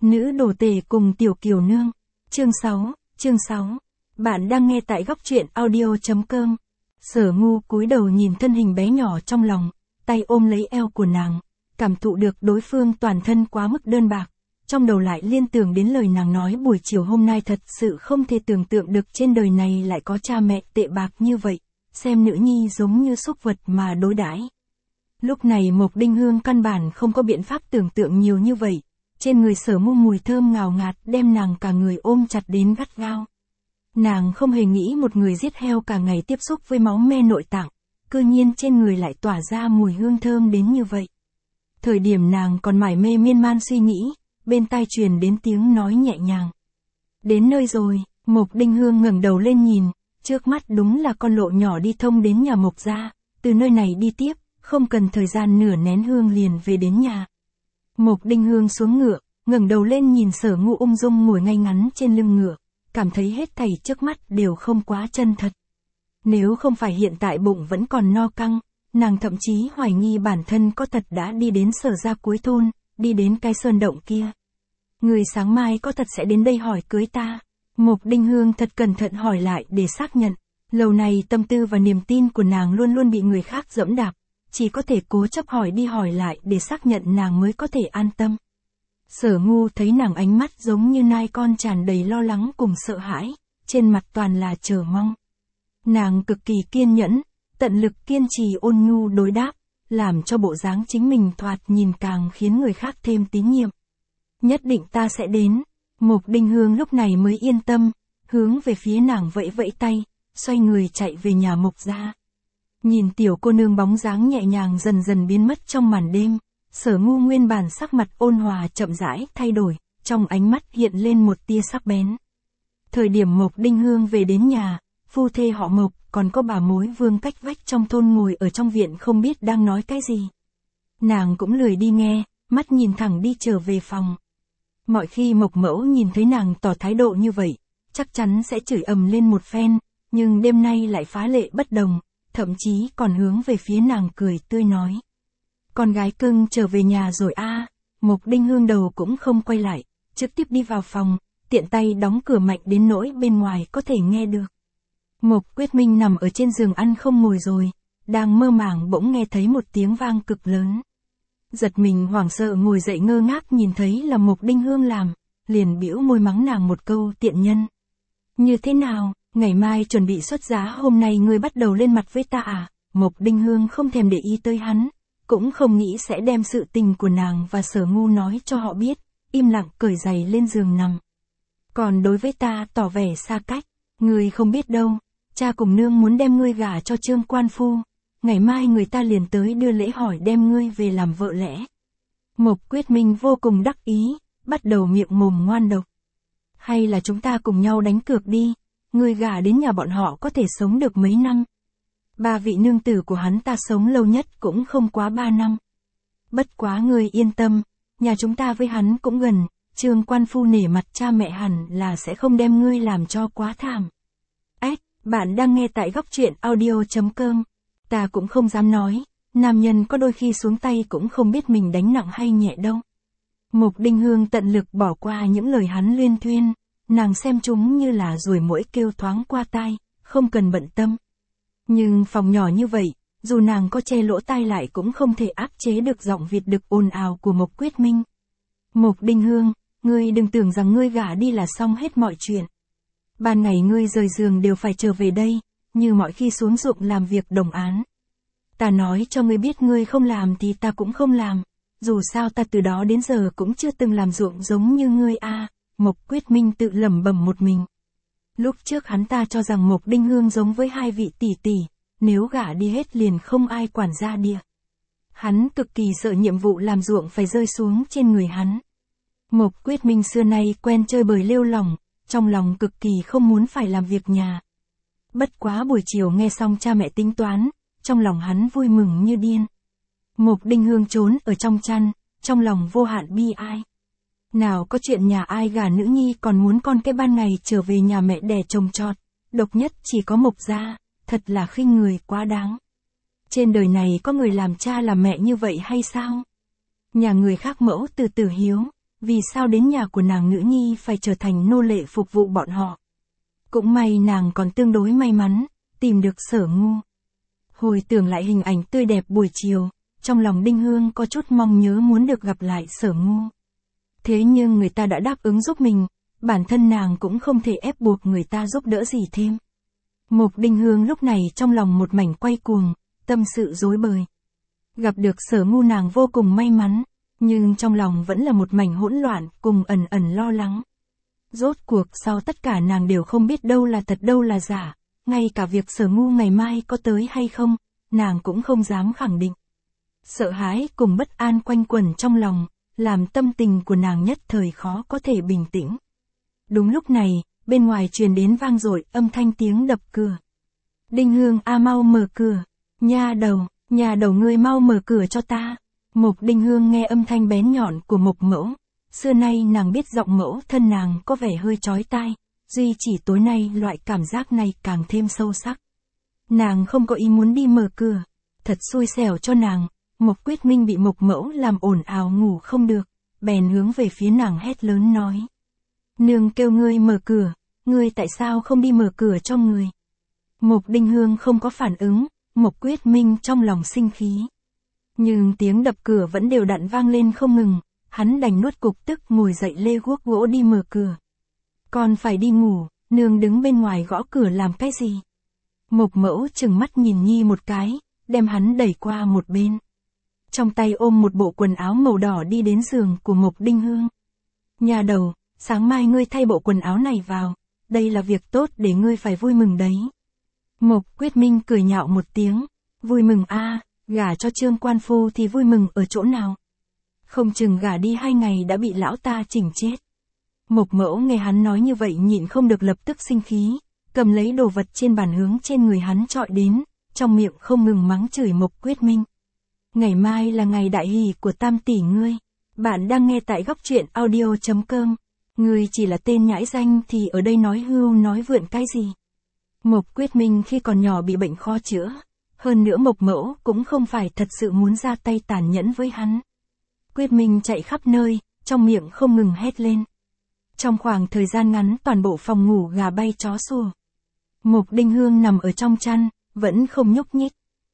Nữ đồ tể cùng tiểu kiều nương. Chương 6. Bạn đang nghe tại góc truyện audio.com. Sở Ngu cúi đầu nhìn thân hình bé nhỏ trong lòng, tay ôm lấy eo của nàng, cảm thụ được đối phương toàn thân quá mức đơn bạc. Trong đầu lại liên tưởng đến lời nàng nói buổi chiều hôm nay, thật sự không thể tưởng tượng được trên đời này lại có cha mẹ tệ bạc như vậy, xem nữ nhi giống như súc vật mà đối đãi. Lúc này Mộc Đinh Hương căn bản không có biện pháp tưởng tượng nhiều như vậy. Trên người Sở Ngu mùi thơm ngào ngạt đem nàng cả người ôm chặt đến gắt gao. Nàng không hề nghĩ một người giết heo cả ngày tiếp xúc với máu me nội tạng, cư nhiên trên người lại tỏa ra mùi hương thơm đến như vậy. Thời điểm nàng còn mải mê miên man suy nghĩ, bên tai truyền đến tiếng nói nhẹ nhàng. Đến nơi rồi. Mộc Đinh Hương ngẩng đầu lên nhìn, trước mắt đúng là con lộ nhỏ đi thông đến nhà Mộc gia, từ nơi này đi tiếp, không cần thời gian nửa nén hương liền về đến nhà. Mộc Đinh Hương xuống ngựa, ngẩng đầu lên nhìn Sở Ngu ung dung ngồi ngay ngắn trên lưng ngựa, cảm thấy hết thảy trước mắt đều không quá chân thật. Nếu không phải hiện tại bụng vẫn còn no căng, nàng thậm chí hoài nghi bản thân có thật đã đi đến Sở gia cuối thôn, đi đến cái sơn động kia. Người sáng mai có thật sẽ đến đây hỏi cưới ta? Mộc Đinh Hương thật cẩn thận hỏi lại để xác nhận. Lâu này tâm tư và niềm tin của nàng luôn luôn bị người khác giẫm đạp, chỉ có thể cố chấp hỏi đi hỏi lại để xác nhận nàng mới có thể an tâm. Sở Ngu thấy nàng ánh mắt giống như nai con tràn đầy lo lắng cùng sợ hãi, trên mặt toàn là chờ mong. Nàng cực kỳ kiên nhẫn, tận lực kiên trì ôn nhu đối đáp, làm cho bộ dáng chính mình thoạt nhìn càng khiến người khác thêm tín nhiệm. Nhất định ta sẽ đến. Mộc Đinh Hương lúc này mới yên tâm, hướng về phía nàng vẫy vẫy tay, xoay người chạy về nhà Mộc gia. Nhìn tiểu cô nương bóng dáng nhẹ nhàng dần dần biến mất trong màn đêm, Sở Ngu nguyên bản sắc mặt ôn hòa chậm rãi thay đổi, trong ánh mắt hiện lên một tia sắc bén. Thời điểm Mộc Đinh Hương về đến nhà, phu thê họ Mộc, còn có bà mối Vương cách vách trong thôn ngồi ở trong viện không biết đang nói cái gì. Nàng cũng lười đi nghe, mắt nhìn thẳng đi trở về phòng. Mọi khi Mộc mẫu nhìn thấy nàng tỏ thái độ như vậy, chắc chắn sẽ chửi ầm lên một phen, nhưng đêm nay lại phá lệ bất đồng, thậm chí còn hướng về phía nàng cười tươi nói. Con gái cưng trở về nhà rồi a. Mộc Đinh Hương đầu cũng không quay lại, trực tiếp đi vào phòng, tiện tay đóng cửa mạnh đến nỗi bên ngoài có thể nghe được. Mộc Quyết Minh nằm ở trên giường ăn không ngồi rồi, đang mơ màng bỗng nghe thấy một tiếng vang cực lớn. Giật mình hoảng sợ ngồi dậy ngơ ngác nhìn thấy là Mộc Đinh Hương làm, liền bĩu môi mắng nàng một câu tiện nhân. Như thế nào, ngày mai chuẩn bị xuất giá, hôm nay ngươi bắt đầu lên mặt với ta à? Mộc Đinh Hương không thèm để ý tới hắn, cũng không nghĩ sẽ đem sự tình của nàng và Sở Ngu nói cho họ biết, im lặng cởi giày lên giường nằm. Còn đối với ta tỏ vẻ xa cách, ngươi không biết đâu, cha cùng nương muốn đem ngươi gả cho Trương quan phu. Ngày mai người ta liền tới đưa lễ hỏi đem ngươi về làm vợ lẽ. Mộc Quyết Minh vô cùng đắc ý, bắt đầu miệng mồm ngoan độc. Hay là chúng ta cùng nhau đánh cược đi, ngươi gả đến nhà bọn họ có thể sống được mấy năm. Ba vị nương tử của hắn ta sống lâu nhất cũng không quá 3 năm. Bất quá ngươi yên tâm, nhà chúng ta với hắn cũng gần, Trương quan phu nể mặt cha mẹ hẳn là sẽ không đem ngươi làm cho quá thảm. Bạn đang nghe tại góc truyện audio.com. Ta cũng không dám nói, nam nhân có đôi khi xuống tay cũng không biết mình đánh nặng hay nhẹ đâu. Mộc Đinh Hương tận lực bỏ qua những lời hắn luyên thuyên, nàng xem chúng như là ruồi muỗi kêu thoáng qua tai, không cần bận tâm. Nhưng phòng nhỏ như vậy, dù nàng có che lỗ tai lại cũng không thể áp chế được giọng Việt đực ồn ào của Mộc Quyết Minh. Mộc Đinh Hương, ngươi đừng tưởng rằng ngươi gả đi là xong hết mọi chuyện. Ban ngày ngươi rời giường đều phải trở về đây, như mọi khi xuống ruộng làm việc đồng án. Ta nói cho ngươi biết ngươi không làm thì ta cũng không làm, dù sao ta từ đó đến giờ cũng chưa từng làm ruộng giống như ngươi a. Mộc Quyết Minh tự lẩm bẩm một mình. Lúc trước hắn ta cho rằng Mộc Đinh Hương giống với hai vị tỷ tỷ, nếu gả đi hết liền không ai quản gia địa. Hắn cực kỳ sợ nhiệm vụ làm ruộng phải rơi xuống trên người hắn. Mộc Quyết Minh xưa nay quen chơi bời lêu lỏng, trong lòng cực kỳ không muốn phải làm việc nhà. Bất quá buổi chiều nghe xong cha mẹ tính toán, trong lòng hắn vui mừng như điên. Mộc Đinh Hương trốn ở trong chăn, trong lòng vô hạn bi ai. Nào có chuyện nhà ai gả nữ nhi còn muốn con cái ban ngày trở về nhà mẹ đẻ trồng trọt, độc nhất chỉ có Mộc gia, thật là khinh người quá đáng. Trên đời này có người làm cha làm mẹ như vậy hay sao? Nhà người khác mẫu từ tử hiếu, vì sao đến nhà của nàng nữ nhi phải trở thành nô lệ phục vụ bọn họ. Cũng may nàng còn tương đối may mắn, tìm được Sở Ngu. Hồi tưởng lại hình ảnh tươi đẹp buổi chiều, trong lòng Đinh Hương có chút mong nhớ muốn được gặp lại Sở Ngu. Thế nhưng người ta đã đáp ứng giúp mình, bản thân nàng cũng không thể ép buộc người ta giúp đỡ gì thêm. Mục Đinh Hương lúc này trong lòng một mảnh quay cuồng, tâm sự rối bời. Gặp được Sở Ngu nàng vô cùng may mắn, nhưng trong lòng vẫn là một mảnh hỗn loạn cùng ẩn ẩn lo lắng. Rốt cuộc sau tất cả nàng đều không biết đâu là thật đâu là giả, ngay cả việc Sở Ngu ngày mai có tới hay không, nàng cũng không dám khẳng định. Sợ hãi cùng bất an quanh quẩn trong lòng, làm tâm tình của nàng nhất thời khó có thể bình tĩnh. Đúng lúc này, bên ngoài truyền đến vang dội âm thanh tiếng đập cửa. Đinh Hương mau mở cửa, nha đầu ngươi mau mở cửa cho ta. Mục Đinh Hương nghe âm thanh bén nhọn của Mục Mẫu, xưa nay nàng biết giọng mẫu thân nàng có vẻ hơi chói tai, duy chỉ tối nay loại cảm giác này càng thêm sâu sắc. Nàng không có ý muốn đi mở cửa, thật xui xẻo cho nàng, Mục Quyết Minh bị Mục Mẫu làm ồn ào ngủ không được, bèn hướng về phía nàng hét lớn nói. Nương kêu ngươi mở cửa, ngươi tại sao không đi mở cửa cho người? Mục Đinh Hương không có phản ứng, Mục Quyết Minh trong lòng sinh khí. Nhưng tiếng đập cửa vẫn đều đặn vang lên không ngừng, hắn đành nuốt cục tức ngồi dậy lê guốc gỗ đi mở cửa. Con phải đi ngủ, nương đứng bên ngoài gõ cửa làm cái gì? Mục Mẫu chừng mắt nhìn Nhi một cái, đem hắn đẩy qua một bên. Trong tay ôm một bộ quần áo màu đỏ đi đến giường của Mục Đinh Hương. Nhà đầu, sáng mai ngươi thay bộ quần áo này vào, đây là việc tốt để ngươi phải vui mừng đấy. Mục Quyết Minh cười nhạo một tiếng, vui mừng gả cho Trương Quan Phu thì vui mừng ở chỗ nào? Không chừng gả đi 2 ngày đã bị lão ta chỉnh chết. Mục Mẫu nghe hắn nói như vậy nhịn không được lập tức sinh khí, cầm lấy đồ vật trên bàn hướng trên người hắn trọi đến, trong miệng không ngừng mắng chửi Mục Quyết Minh. Ngày mai là ngày đại hỷ của tam tỷ ngươi. Bạn đang nghe tại góc truyện audio.com. Ngươi chỉ là tên nhãi danh thì ở đây nói hưu nói vượn cái gì? Mục Quyết Minh khi còn nhỏ bị bệnh khó chữa. Hơn nữa Mục Mẫu cũng không phải thật sự muốn ra tay tàn nhẫn với hắn. Quyết Minh chạy khắp nơi, trong miệng không ngừng hét lên. Trong khoảng thời gian ngắn toàn bộ phòng ngủ gà bay chó sủa. Mục Đinh Hương nằm ở trong chăn, vẫn không nhúc nhích.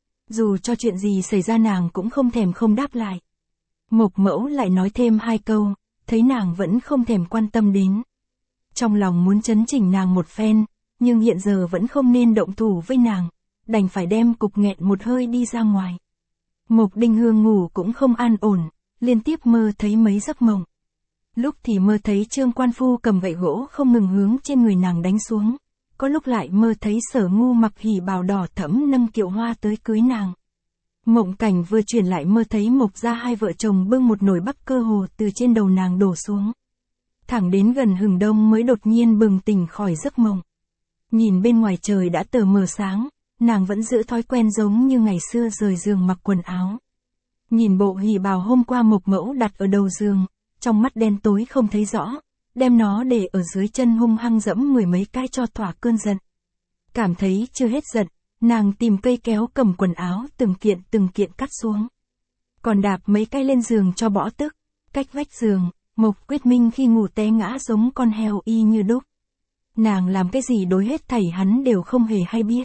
Dù cho chuyện gì xảy ra nàng cũng không thèm không đáp lại. Mục Mẫu lại nói thêm 2 câu, thấy nàng vẫn không thèm quan tâm đến. Trong lòng muốn chấn chỉnh nàng một phen, nhưng hiện giờ vẫn không nên động thủ với nàng, đành phải đem cục nghẹn một hơi đi ra ngoài. Mục Đinh Hương ngủ cũng không an ổn, liên tiếp mơ thấy mấy giấc mộng. Lúc thì mơ thấy Trương Quan Phu cầm gậy gỗ không ngừng hướng trên người nàng đánh xuống, có lúc lại mơ thấy Sở Ngu mặc hỉ bào đỏ thẫm nâng kiệu hoa tới cưới nàng. Mộng cảnh vừa chuyển lại mơ thấy Mục gia 2 vợ chồng bưng một nồi bắp cơ hồ từ trên đầu nàng đổ xuống. Thẳng đến gần hừng đông mới đột nhiên bừng tỉnh khỏi giấc mộng. Nhìn bên ngoài trời đã tờ mờ sáng, nàng vẫn giữ thói quen giống như ngày xưa rời giường mặc quần áo. Nhìn bộ hỉ bào hôm qua Mục Mẫu đặt ở đầu giường, trong mắt đen tối không thấy rõ, đem nó để ở dưới chân hung hăng dẫm 10 mấy cái cho thỏa cơn giận. Cảm thấy chưa hết giận, nàng tìm cây kéo cầm quần áo từng kiện cắt xuống. Còn đạp mấy cái lên giường cho bỏ tức, cách vách giường, Mục Quyết Minh khi ngủ té ngã giống con heo y như đúc. Nàng làm cái gì đối hết thảy hắn đều không hề hay biết.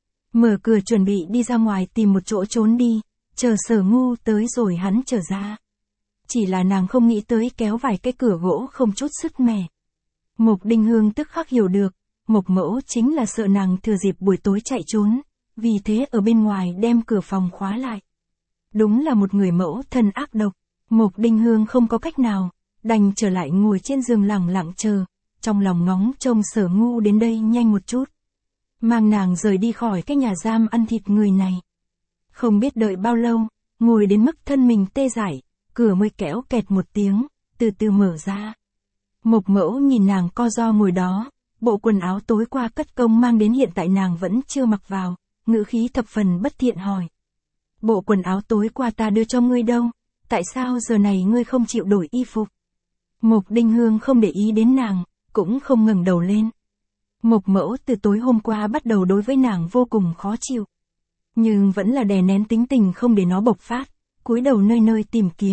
Mở cửa chuẩn bị đi ra ngoài tìm một chỗ trốn đi, chờ Sở Ngu tới rồi hắn trở ra. Chỉ là nàng không nghĩ tới kéo vài cái cửa gỗ không chút sức mẻ. Mục Đinh Hương tức khắc hiểu được, Mục Mẫu chính là sợ nàng thừa dịp buổi tối chạy trốn, vì thế ở bên ngoài đem cửa phòng khóa lại. Đúng là một người mẫu thân ác độc, Mục Đinh Hương không có cách nào, đành trở lại ngồi trên giường lẳng lặng chờ, trong lòng ngóng trông Sở Ngu đến đây nhanh một chút. Mang nàng rời đi khỏi cái nhà giam ăn thịt người này. Không biết đợi bao lâu, ngồi đến mức thân mình tê dại, cửa mới kéo kẹt một tiếng, từ từ mở ra. Mục Mẫu nhìn nàng co ro ngồi đó, bộ quần áo tối qua cất công mang đến hiện tại nàng vẫn chưa mặc vào, ngữ khí thập phần bất thiện hỏi. Bộ quần áo tối qua ta đưa cho ngươi đâu, tại sao giờ này ngươi không chịu đổi y phục? Mục Đinh Hương không để ý đến nàng, cũng không ngẩng đầu lên. Mục Mẫu từ tối hôm qua bắt đầu đối với nàng vô cùng khó chịu. Nhưng vẫn là đè nén tính tình không để nó bộc phát, cúi đầu nơi nơi tìm kiếm,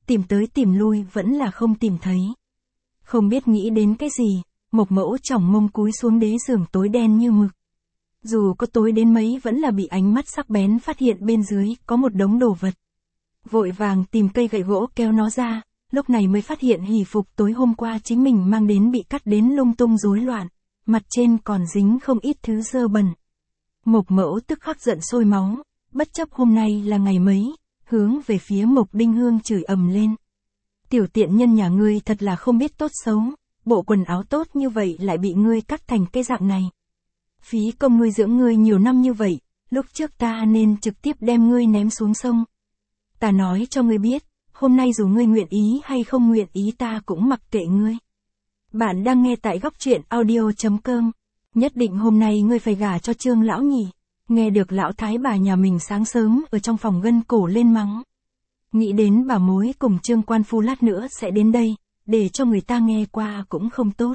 tìm tới tìm lui vẫn là không tìm thấy. Không biết nghĩ đến cái gì, Mộc Mẫu chỏng mông cúi xuống đế giường tối đen như mực. Dù có tối đến mấy vẫn là bị ánh mắt sắc bén phát hiện bên dưới có một đống đồ vật. Vội vàng tìm cây gậy gỗ kéo nó ra, lúc này mới phát hiện hỷ phục tối hôm qua chính mình mang đến bị cắt đến lung tung rối loạn, mặt trên còn dính không ít thứ dơ bẩn. Mộc Mẫu tức khắc giận sôi máu, bất chấp hôm nay là ngày mấy, hướng về phía Mộc Đinh Hương chửi ầm lên. Tiểu tiện nhân nhà ngươi thật là không biết tốt xấu, bộ quần áo tốt như vậy lại bị ngươi cắt thành cái dạng này. Phí công nuôi dưỡng ngươi nhiều năm như vậy, lúc trước ta nên trực tiếp đem ngươi ném xuống sông. Ta nói cho ngươi biết, hôm nay dù ngươi nguyện ý hay không nguyện ý ta cũng mặc kệ ngươi. Bạn đang nghe tại góc truyện audio.com. Nhất định hôm nay ngươi phải gả cho Trương lão nhỉ. Nghe được lão thái bà nhà mình sáng sớm ở trong phòng gân cổ lên mắng. Nghĩ đến bà mối cùng Trương quan phu lát nữa sẽ đến đây, để cho người ta nghe qua cũng không tốt.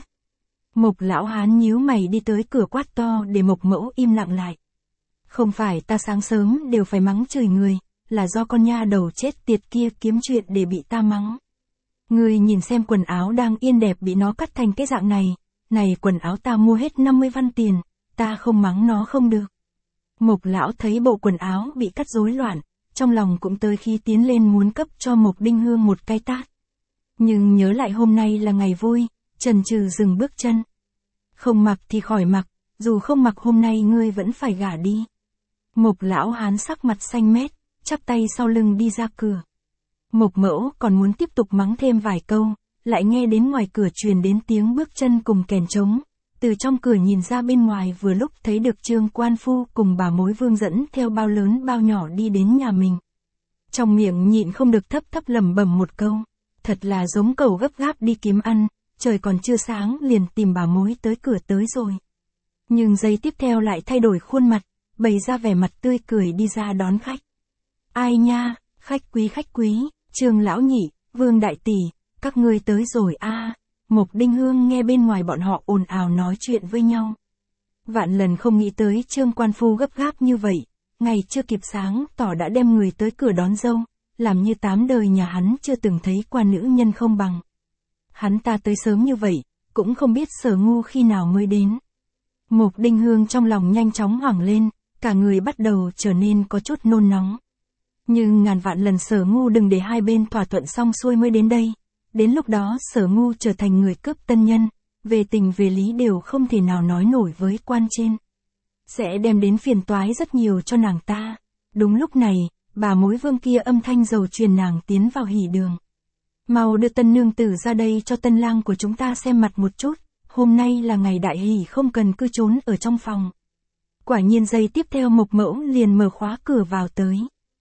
Mộc lão hán nhíu mày đi tới cửa quát to để Mộc Mẫu im lặng lại. Không phải ta sáng sớm đều phải mắng chửi người, là do con nha đầu chết tiệt kia kiếm chuyện để bị ta mắng. Ngươi nhìn xem quần áo đang yên đẹp bị nó cắt thành cái dạng này, này quần áo ta mua hết 50 văn tiền, ta không mắng nó không được. Mộc lão thấy bộ quần áo bị cắt rối loạn, trong lòng cũng tới khi tiến lên muốn cấp cho Mộc Đinh Hương một cái tát. Nhưng nhớ lại hôm nay là ngày vui, chần chừ dừng bước chân. Không mặc thì khỏi mặc, dù không mặc hôm nay ngươi vẫn phải gả đi. Mộc lão hán sắc mặt xanh mét, chắp tay sau lưng đi ra cửa. Mộc Mẫu còn muốn tiếp tục mắng thêm vài câu, lại nghe đến ngoài cửa truyền đến tiếng bước chân cùng kèn trống. Từ trong cửa nhìn ra bên ngoài vừa lúc thấy được Trương quan phu cùng bà mối Vương dẫn theo bao lớn bao nhỏ đi đến nhà mình. Trong miệng nhịn không được thấp thấp lẩm bẩm một câu, thật là giống cẩu gấp gáp đi kiếm ăn, trời còn chưa sáng liền tìm bà mối tới cửa tới rồi. Nhưng giây tiếp theo lại thay đổi khuôn mặt, bày ra vẻ mặt tươi cười đi ra đón khách. Ai nha, khách quý, Trương lão nhị, Vương đại tỷ, các ngươi tới rồi a. Mộc Đinh Hương nghe bên ngoài bọn họ ồn ào nói chuyện với nhau. Vạn lần không nghĩ tới Trương quan phu gấp gáp như vậy, ngày chưa kịp sáng tỏ đã đem người tới cửa đón dâu, làm như 8 đời nhà hắn chưa từng thấy qua nữ nhân không bằng. Hắn ta tới sớm như vậy, cũng không biết Sở Ngu khi nào mới đến. Mộc Đinh Hương trong lòng nhanh chóng hoảng lên, cả người bắt đầu trở nên có chút nôn nóng. Nhưng ngàn vạn lần Sở Ngu đừng để hai bên thỏa thuận xong xuôi mới đến đây. Đến lúc đó Sở Ngu trở thành người cướp tân nhân, về tình về lý đều không thể nào nói nổi với quan trên. Sẽ đem đến phiền toái rất nhiều cho nàng ta. Đúng lúc này, bà mối Vương kia âm thanh dầu truyền nàng tiến vào hỉ đường. Mau đưa tân nương tử ra đây cho tân lang của chúng ta xem mặt một chút, hôm nay là ngày đại hỷ không cần cứ trốn ở trong phòng. Quả nhiên giây tiếp theo Mộc Mẫu liền mở khóa cửa vào tới.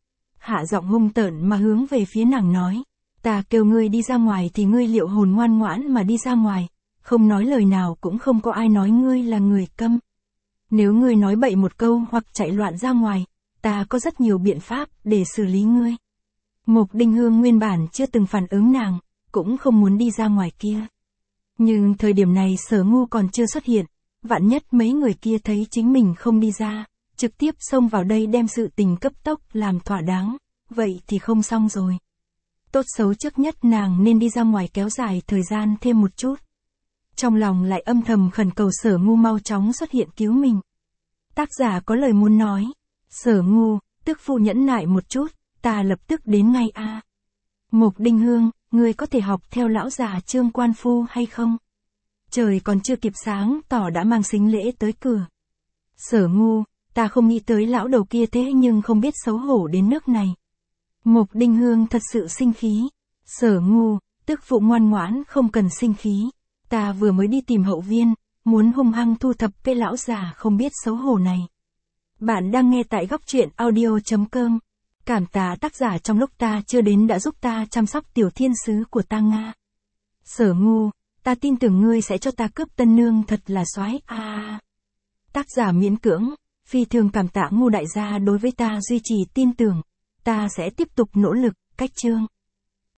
Hạ giọng hung tợn mà hướng về phía nàng nói, ta kêu ngươi đi ra ngoài thì ngươi liệu hồn ngoan ngoãn mà đi ra ngoài, không nói lời nào cũng không có ai nói ngươi là người câm. Nếu ngươi nói bậy một câu hoặc chạy loạn ra ngoài, ta có rất nhiều biện pháp để xử lý ngươi. Mộc Đinh Hương nguyên bản chưa từng phản ứng nàng, cũng không muốn đi ra ngoài kia. Nhưng thời điểm này Sở Ngu còn chưa xuất hiện, vạn nhất mấy người kia thấy chính mình không đi ra, trực tiếp xông vào đây đem sự tình cấp tốc làm thỏa đáng, vậy thì không xong rồi. Tốt xấu trước nhất nàng nên đi ra ngoài kéo dài thời gian thêm một chút. Trong lòng lại âm thầm khẩn cầu Sở Ngu mau chóng xuất hiện cứu mình. Tác giả có lời muốn nói, Sở Ngu, tức phu nhẫn nại một chút, ta lập tức đến ngay a. Mộc Đinh Hương, ngươi có thể học theo lão già Trương quan phu hay không? Trời còn chưa kịp sáng tỏ đã mang sính lễ tới cửa. Sở Ngu, ta không nghĩ tới lão đầu kia thế nhưng không biết xấu hổ đến nước này. Mộc Đinh Hương thật sự sinh khí. Sở Ngu, tức phụ ngoan ngoãn không cần sinh khí. Ta vừa mới đi tìm hậu viên, muốn hung hăng thu thập cái lão già không biết xấu hổ này. Bạn đang nghe tại góc truyện audio.com. Cảm tạ tác giả trong lúc ta chưa đến đã giúp ta chăm sóc tiểu thiên sứ của ta Nga. Sở Ngu, ta tin tưởng ngươi sẽ cho ta cướp tân nương thật là soái a. Tác giả miễn cưỡng, phi thường cảm tạ Ngu đại gia đối với ta duy trì tin tưởng. Ta sẽ tiếp tục nỗ lực, cách chương.